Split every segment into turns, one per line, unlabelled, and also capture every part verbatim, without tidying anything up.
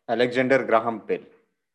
Alexander Graham bell.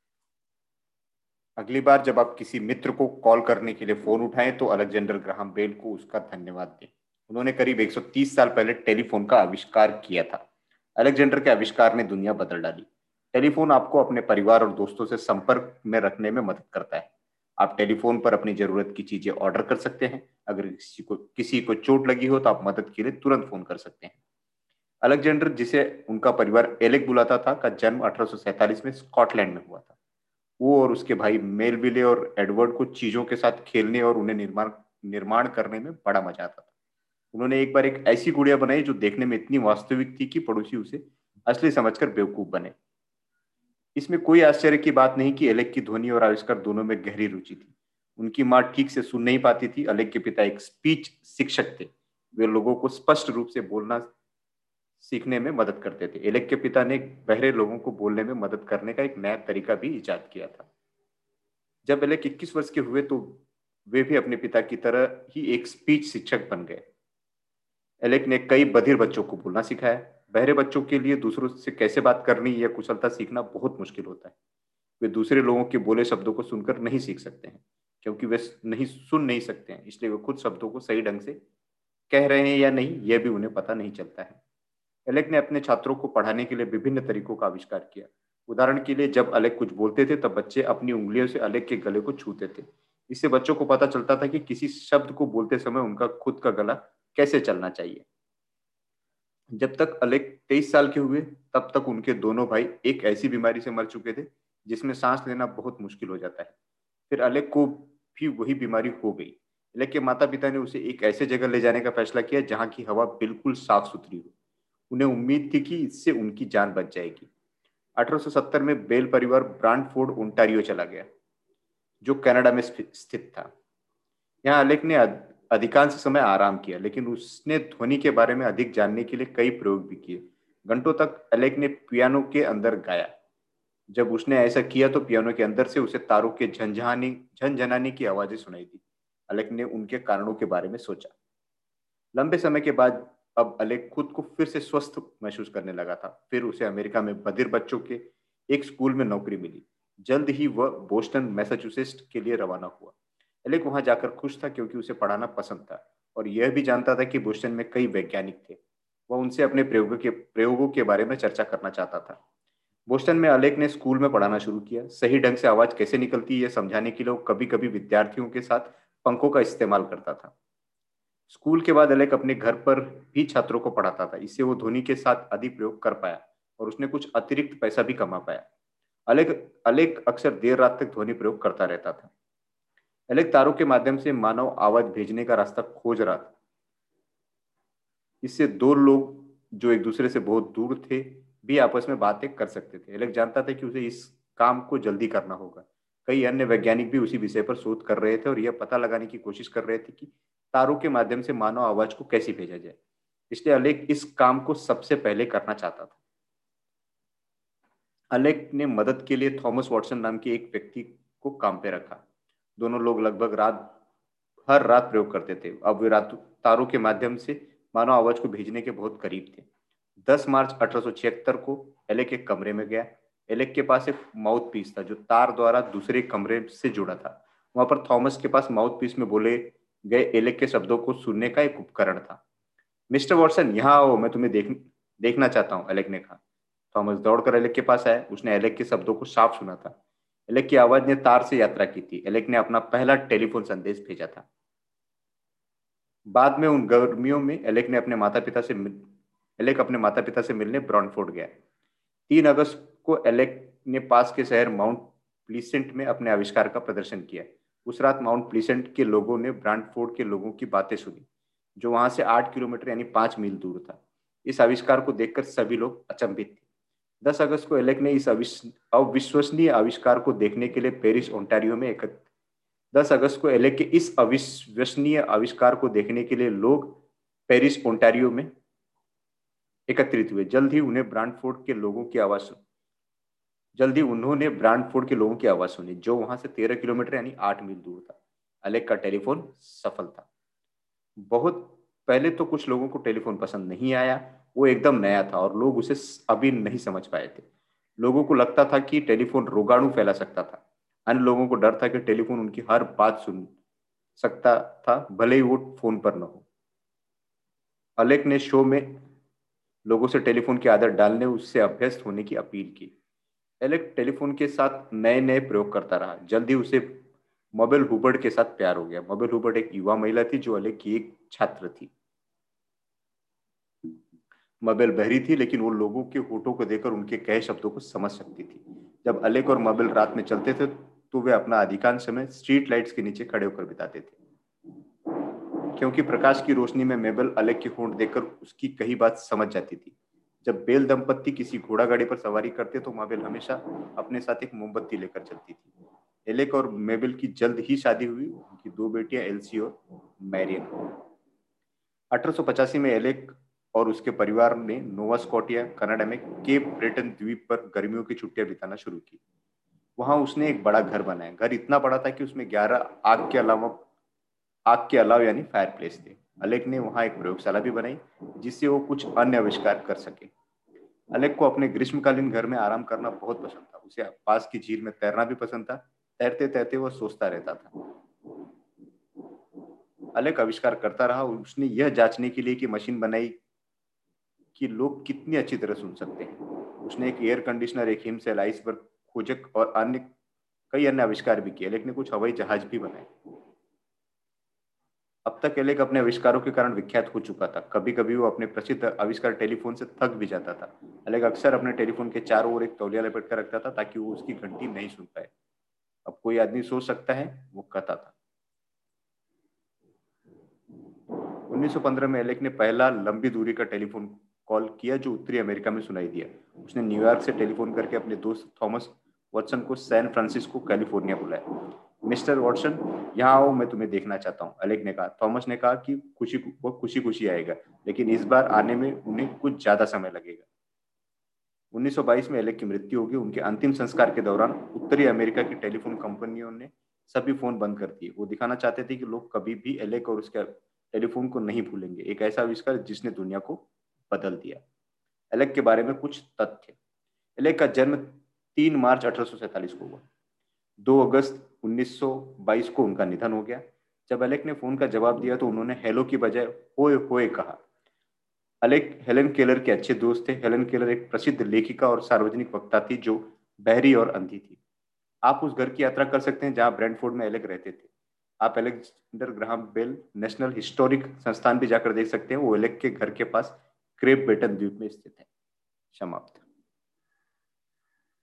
अगली बार जब आप किसी मित्र को कॉल करने के लिए फोन उठाएं तो अलेक्जेंडर ग्राहम बेल को उसका धन्यवाद दें। उन्होंने करीब एक सौ तीस साल पहले टेलीफोन का आविष्कार किया था। अलेक्जेंडर के आविष्कार ने दुनिया बदल डाली। टेलीफोन आपको अपने परिवार और दोस्तों से संपर्क में रखने में मदद करता है। आप टेलीफोन पर अपनी जरूरत की चीजें ऑर्डर कर सकते हैं। अगर किसी को किसी को चोट लगी हो तो आप मदद के लिए तुरंत फोन कर सकते हैं। अलेक्जेंडर, जिसे उनका परिवार एलेक बुलाता था, का जन्म अठारह सौ सैंतालीस में स्कॉटलैंड में हुआ था। वो और उसके भाई मेलविले और एडवर्ड को चीजों के साथ खेलने और उन्हें निर्माण निर्माण करने में बड़ा मजा आता था। उन्होंने एक बार एक ऐसी गुड़िया बनाई जो देखने में इतनी वास्तविक थी कि पड़ोसी उसे असली समझकर बेवकूफ बने। इसमें कोई आश्चर्य की बात नहीं कि एलेक की ध्वनि और आविष्कार दोनों में गहरी रुचि थी। उनकी माँ ठीक से सुन नहीं पाती थी। एलेक के पिता एक स्पीच शिक्षक थे। वे लोगों को स्पष्ट रूप से बोलना सीखने में मदद करते थे। एलेक के पिता ने बहरे लोगों को बोलने में मदद करने का एक नया तरीका भी इजाद किया था। जब एलेक इक्कीस वर्ष के हुए तो वे भी अपने पिता की तरह ही एक स्पीच शिक्षक बन गए। एलेक ने कई बधिर बच्चों को बोलना सिखाया। बहरे बच्चों के लिए दूसरों से कैसे बात करनी या कुशलता सीखना बहुत मुश्किल होता है। वे दूसरे लोगों के बोले शब्दों को सुनकर नहीं सीख सकते हैं, क्योंकि वे नहीं सुन नहीं सकते हैं। इसलिए वे खुद शब्दों को सही ढंग से कह रहे हैं या नहीं, यह भी उन्हें पता नहीं चलता है। एलेक ने अपने छात्रों को पढ़ाने के लिए विभिन्न तरीकों का आविष्कार किया। उदाहरण के लिए, जब एलेक कुछ बोलते थे तब बच्चे अपनी उंगलियों से एलेक के गले को छूते थे। इससे बच्चों को पता चलता था कि किसी शब्द को बोलते समय उनका खुद का गला कैसे चलना चाहिए। जब तक एलेक तेईस साल के हुए तब तक उनके दोनों भाई एक ऐसी बीमारी से मर चुके थे जिसमें सांस लेना बहुत मुश्किल हो जाता है। फिर एलेक को भी वही बीमारी हो गई। एलेक के माता पिता ने उसे एक ऐसे जगह ले जाने का फैसला किया जहां की हवा बिल्कुल साफ सुथरी हो। उन्हें उम्मीद थी कि इससे उनकी जान बच जाएगी। अठारह सौ सत्तर में बेल परिवार ब्रांडफोर्ड ओंटारियो चला गया, जो कनाडा में स्थित था। यहाँ एलेक ने अधिकांश समय आराम किया, लेकिन उसने ध्वनि के बारे में अधिक जानने के लिए कई प्रयोग भी किए। घंटों तक एलेक ने पियानो के अंदर गाया। जब उसने ऐसा किया तो पियानो के अंदर से उसे तारों के झंझाने झनझनाने की आवाजें सुनाई दी। एलेक ने उनके कारणों के बारे में सोचा। लंबे समय के बाद अब एलेक खुद को फिर से स्वस्थ महसूस करने लगा था। फिर उसे अमेरिका में बधिर बच्चों के एक स्कूल में नौकरी मिली। जल्द ही वह बोस्टन मैसाचुसेट्स के लिए रवाना हुआ। एलेक वहां जाकर खुश था, क्योंकि उसे पढ़ाना पसंद था और यह भी जानता था कि बोस्टन में कई वैज्ञानिक थे। वह उनसे अपने प्रयोगों के प्रयोगों के बारे में चर्चा करना चाहता था। बोस्टन में एलेक ने स्कूल में पढ़ाना शुरू किया। सही ढंग से आवाज कैसे निकलती है यह समझाने के लिए वो कभी कभी विद्यार्थियों के साथ पंखों का इस्तेमाल करता था। स्कूल के बाद एलेक अपने घर पर भी छात्रों को पढ़ाता था। इससे वो ध्वनि के साथ अधिक प्रयोग कर पाया और उसने कुछ अतिरिक्त पैसा भी कमा पाया। अलेक अलेक अक्सर देर रात तक ध्वनि प्रयोग करता रहता था। एलेक तारों के माध्यम से मानव आवाज भेजने का रास्ता खोज रहा था। इससे दो लोग जो एक दूसरे से बहुत दूर थे भी आपस में बातें कर सकते थे। एलेक जानता था कि उसे इस काम को जल्दी करना होगा। कई अन्य वैज्ञानिक भी उसी विषय पर शोध कर रहे थे और यह पता लगाने की कोशिश कर रहे थे कि तारों के माध्यम से मानव आवाज को कैसे भेजा जाए। इसलिए एलेक इस काम को सबसे पहले करना चाहता था। एलेक ने मदद के लिए थॉमस वॉटसन नाम के एक व्यक्ति को काम पे रखा। दोनों लोग लगभग रात हर रात प्रयोग करते थे। अब वे रात तारों के माध्यम से मानव आवाज को भेजने के बहुत करीब थे। दस मार्च अठारह सौ छिहत्तर को एलेक एक कमरे में गया। एलेक के पास एक माउथ पीस था जो तार द्वारा दूसरे कमरे से जुड़ा था। वहां पर थॉमस के पास माउथ पीस में बोले गए एलेक के शब्दों को सुनने का एक उपकरण था। मिस्टर वॉटसन, यहाँ आओ, मैं तुम्हें देख देखना चाहता हूँ, एलेक ने कहा। थॉमस दौड़कर एलेक के पास आया। उसने एलेक के शब्दों को साफ सुना था। एलेक की आवाज ने तार से यात्रा की थी। एलेक ने अपना पहला टेलीफोन संदेश भेजा था। बाद में उन गर्मियों में एलेक ने अपने माता पिता से मिल एलेक अपने माता पिता से मिलने ब्रॉनफोर्ड गया। तीन अगस्त को एलेक ने पास के शहर माउंट प्लीसेंट में अपने आविष्कार का प्रदर्शन किया। उस रात माउंट प्लीसेंट के लोगों ने ब्रांडफोर्ड के लोगों की बातें सुनी, जो वहां से आठ किलोमीटर यानी पांच मील दूर था। इस आविष्कार को देखकर सभी लोग अचंभित थे। दस अगस्त को एलेक ने इस अविश्वसनीय आविष्कार को देखने के लिए पेरिस ओंटारियो में एकत्र दस अगस्त को एलेक के इस अविश्वसनीय आविष्कार को देखने के लिए लोग पेरिस ओंटारियो में एकत्रित हुए। जल्द ही उन्हें ब्रांडफोर्ड के लोगों की आवाज सुनी जल्द ही उन्होंने ब्रांडफोर्ड के लोगों की आवाज सुनी, जो वहां से तेरह किलोमीटर यानी आठ मील दूर था। एलेक का टेलीफोन सफल था। बहुत पहले तो कुछ लोगों को टेलीफोन पसंद नहीं आया। वो एकदम नया था और लोग उसे अभी नहीं समझ पाए थे। लोगों को लगता था कि टेलीफोन रोगाणु फैला सकता था। अन्य लोगों को डर था कि टेलीफोन उनकी हर बात सुन सकता था, भले ही वो फोन पर न हो। अलेक ने शो में लोगों से टेलीफोन की आदत डालने, उससे अभ्यस्त होने की अपील की। एलेक टेलीफोन के साथ नए नए प्रयोग करता रहा। जल्दी उसे मोबेल हुबर्ड के साथ प्यार हो गया। मोबेल हुबर्ड एक युवा महिला थी जो एलेक की एक छात्र थी। मबेल बहरी थी, लेकिन वो लोगों के होठों को देखकर उनके कहे शब्दों को समझ सकती थी। जब अलेक और मबेल रात में चलते थे तो वे अपना अधिकांश समय स्ट्रीट लाइट्स के नीचे खड़े होकर बिताते थे, क्योंकि प्रकाश की रोशनी में मेबल अलेक के होंठ देखकर उसकी कही बात समझ जाती थी। जब बेल दंपत्ति किसी घोड़ा गाड़ी पर सवारी करते तो माबेल हमेशा अपने साथ एक मोमबत्ती लेकर चलती थी। एलेक और मेबल की जल्द ही शादी हुई। उनकी दो बेटियां एल्सी और मैरियन। अठारह सौ पचासी में एलेक और उसके परिवार ने नोवा स्कॉटिया, कनाडा में केप ब्रेटन द्वीप पर गर्मियों की छुट्टियां बिताना शुरू की। वहां उसने एक बड़ा घर बनाया। घर इतना बड़ा था कि उसमें ग्यारह आग के अलावा आग के अलाव यानी फायरप्लेस थे। अलेक ने वहां एक प्रयोगशाला भी बनाई, जिससे वो कुछ अन्य आविष्कार कर सके। अलेक को अपने ग्रीष्मकालीन घर में आराम करना बहुत पसंद था। उसे पास की झील में तैरना भी पसंद था। तैरते तैरते वह सोचता रहता था। अलेक आविष्कार करता रहा। उसने यह जांचने के लिए कि मशीन बनाई कि लोग कितनी अच्छी तरह सुन सकते हैं। उसने एक एयर कंडीशनर, एक हिमसेल, आइसबर्ग खोजक और अन्य कई अन्य आविष्कार भी किए। एलेक ने कुछ हवाई जहाज भी बनाए। अब तक एलेक अपने आविष्कारों के कारण विख्यात हो चुका था। कभी कभी वो अपने प्रसिद्ध आविष्कार टेलीफोन से थक भी जाता था। एलेक अक्सर अपने टेलीफोन के चारों ओर एक तौलिया लपेट कर रखता था ताकि वो उसकी घंटी नहीं सुन पाए। अब कोई आदमी सोच सकता है, वो कहता था। उन्नीस सौ पंद्रह में एलेक ने पहला लंबी दूरी का टेलीफोन कॉल किया जो उत्तरी अमेरिका में सुनाई दिया। उसने न्यूयॉर्क से टेलीफोन करके अपने दोस्त थॉमस वॉटसन को सैन फ्रांसिस्को, कैलिफोर्निया बुलाया। मिस्टर वॉटसन, यहाँ आओ, मैं तुम्हें देखना चाहता हूँ, एलेक ने कहा। थॉमस ने कहा कि खुशी वो खुशी खुशी आएगा, लेकिन इस बार आने में उन्हें कुछ ज्यादा समय लगेगा। उन्नीस सौ बाईस में एलेक की मृत्यु होगी। उनके अंतिम संस्कार के दौरान उत्तरी अमेरिका की टेलीफोन कंपनियों ने सभी फोन बंद कर दिए। वो दिखाना चाहते थे कि लोग कभी भी एलेक और उसके टेलीफोन को नहीं भूलेंगे। एक ऐसा आविष्कार जिसने दुनिया को बदल दिया। एलेक के बारे में कुछ तथ्य। एलेक का जन्म तीन मार्च अठारह सौ सैंतालीस को हुआ। दो अगस्त उन्नीस सौ बाईस को उनका निधन हो गया। जब एलेक ने फोन का जवाब दिया तो उन्होंने हेलो की बजाय होए होए कहा। एलेक हेलेन केलर के अच्छे दोस्त थे। हेलेन केलर एक प्रसिद्ध लेखिका और सार्वजनिक वक्ता थी जो बहरी और अंधी थी। आप उस घर की यात्रा कर सकते हैं जहां ब्रेंटफोर्ड में एलेक रहते थे। आप Alexander Graham Bell National Historic संस्थान भी जाकर देख सकते हैं। वो एलेक के घर के पास क्रेप बेटन द्वीप में स्थित है। समाप्त।